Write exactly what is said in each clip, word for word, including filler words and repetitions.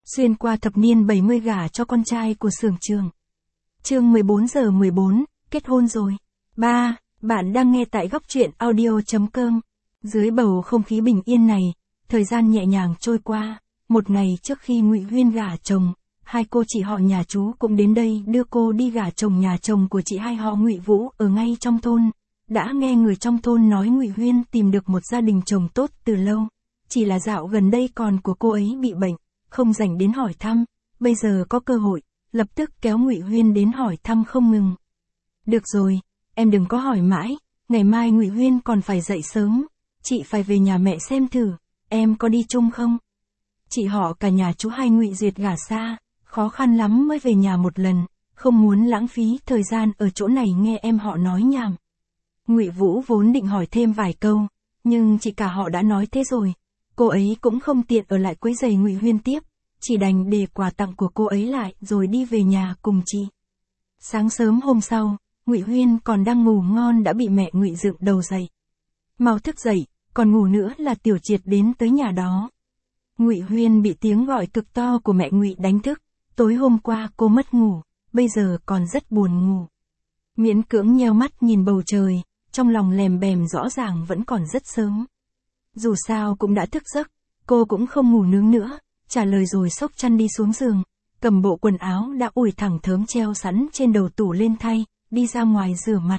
Xuyên qua thập niên bảy mươi gả cho con trai của xưởng trường. Chương mười bốn giờ mười bốn, kết hôn rồi. ba. Bạn đang nghe tại góc truyện audio chấm com. Dưới bầu không khí bình yên này, thời gian nhẹ nhàng trôi qua. Một ngày trước khi Ngụy Huyên gả chồng, hai cô chị họ nhà chú cũng đến đây đưa cô đi gả chồng nhà chồng của chị hai họ Ngụy Vũ ở ngay trong thôn. Đã nghe người trong thôn nói Ngụy Huyên tìm được một gia đình chồng tốt từ lâu. Chỉ là dạo gần đây con của cô ấy bị bệnh, không rảnh đến hỏi thăm. Bây giờ có cơ hội, lập tức kéo Ngụy Huyên đến hỏi thăm không ngừng. Được rồi, em đừng có hỏi mãi, ngày mai Ngụy Huyên còn phải dậy sớm, chị phải về nhà mẹ xem thử, em có đi chung không? Chị họ cả nhà chú hai Ngụy Duyệt gả xa, khó khăn lắm mới về nhà một lần, không muốn lãng phí thời gian ở chỗ này nghe em họ nói nhảm. Ngụy Vũ vốn định hỏi thêm vài câu, nhưng chị cả họ đã nói thế rồi, cô ấy cũng không tiện ở lại quấy rầy Ngụy Huyên tiếp, chỉ đành để quà tặng của cô ấy lại rồi đi về nhà cùng chị. Sáng sớm hôm sau, Ngụy Huyên còn đang ngủ ngon đã bị mẹ Ngụy dựng đầu dậy. Mau thức dậy, còn ngủ nữa là Tiểu Triệt đến tới nhà đó. Ngụy Huyên bị tiếng gọi cực to của mẹ Ngụy đánh thức, tối hôm qua cô mất ngủ, bây giờ còn rất buồn ngủ. Miễn cưỡng nheo mắt nhìn bầu trời, trong lòng lèm bèm rõ ràng vẫn còn rất sớm. Dù sao cũng đã thức giấc, cô cũng không ngủ nướng nữa, trả lời rồi xốc chăn đi xuống giường, cầm bộ quần áo đã ủi thẳng thớm treo sẵn trên đầu tủ lên thay, đi ra ngoài rửa mặt.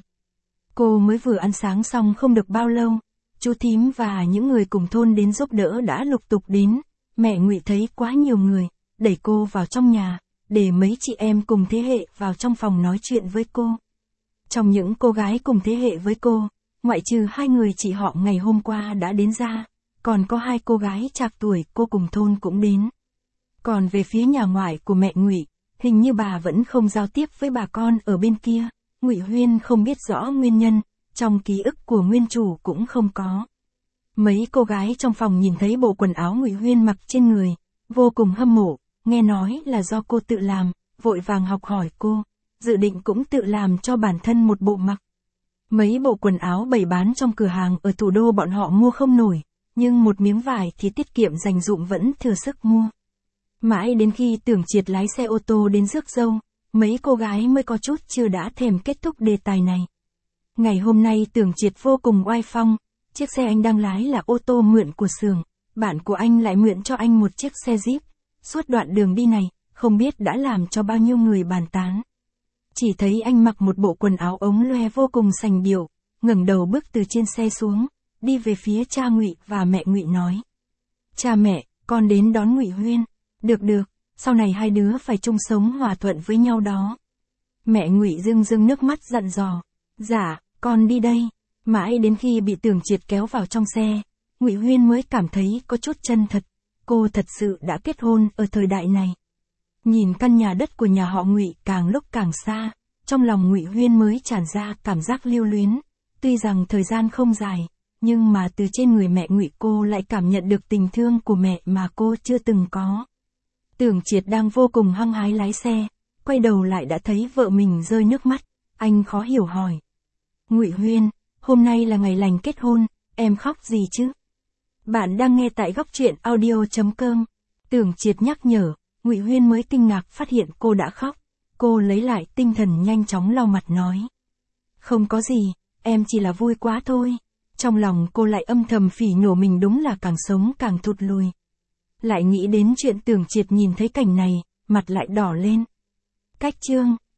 Cô mới vừa ăn sáng xong không được bao lâu, chú thím và những người cùng thôn đến giúp đỡ đã lục tục đến. Mẹ Ngụy thấy quá nhiều người, đẩy cô vào trong nhà, để mấy chị em cùng thế hệ vào trong phòng nói chuyện với cô. Trong những cô gái cùng thế hệ với cô, ngoại trừ hai người chị họ ngày hôm qua đã đến ra, còn có hai cô gái trạc tuổi cô cùng thôn cũng đến. Còn về phía nhà ngoại của mẹ Ngụy, hình như bà vẫn không giao tiếp với bà con ở bên kia. Ngụy Huyên không biết rõ nguyên nhân, trong ký ức của nguyên chủ cũng không có. Mấy cô gái trong phòng nhìn thấy bộ quần áo Ngụy Huyên mặc trên người, vô cùng hâm mộ, nghe nói là do cô tự làm, vội vàng học hỏi cô, dự định cũng tự làm cho bản thân một bộ mặc. Mấy bộ quần áo bày bán trong cửa hàng ở thủ đô bọn họ mua không nổi, nhưng một miếng vải thì tiết kiệm dành dụm vẫn thừa sức mua. Mãi đến khi Tưởng Triệt lái xe ô tô đến rước dâu, mấy cô gái mới có chút chưa đã thèm kết thúc đề tài này. Ngày hôm nay Tưởng Triệt vô cùng oai phong, chiếc xe anh đang lái là ô tô mượn của xưởng, bạn của anh lại mượn cho anh một chiếc xe Jeep. Suốt đoạn đường đi này, không biết đã làm cho bao nhiêu người bàn tán. Chỉ thấy anh mặc một bộ quần áo ống loe vô cùng sành điệu, ngẩng đầu bước từ trên xe xuống, đi về phía cha Ngụy và mẹ Ngụy nói: "Cha mẹ, con đến đón Ngụy Huyên." "Được được, sau này hai đứa phải chung sống hòa thuận với nhau đó." Mẹ Ngụy rưng rưng nước mắt dặn dò: "Dạ, con đi đây." Mãi đến khi bị Tưởng Triệt kéo vào trong xe, Ngụy Huyên mới cảm thấy có chút chân thật, cô thật sự đã kết hôn ở thời đại này. Nhìn căn nhà đất của nhà họ Ngụy càng lúc càng xa, trong lòng Ngụy Huyên mới tràn ra cảm giác lưu luyến. Tuy rằng thời gian không dài, nhưng mà từ trên người mẹ Ngụy cô lại cảm nhận được tình thương của mẹ mà cô chưa từng có. Tưởng Triệt đang vô cùng hăng hái lái xe, quay đầu lại đã thấy vợ mình rơi nước mắt, anh khó hiểu hỏi: "Ngụy Huyên, hôm nay là ngày lành kết hôn, em khóc gì chứ?" Bạn đang nghe tại góc truyện audio chấm com. Tưởng Triệt nhắc nhở, Ngụy Huyên mới kinh ngạc phát hiện cô đã khóc. Cô lấy lại tinh thần nhanh chóng lau mặt nói: "Không có gì, em chỉ là vui quá thôi." Trong lòng cô lại âm thầm phỉ nhổ mình đúng là càng sống càng thụt lùi. Lại nghĩ đến chuyện Tưởng Triệt nhìn thấy cảnh này, mặt lại đỏ lên. Cách chương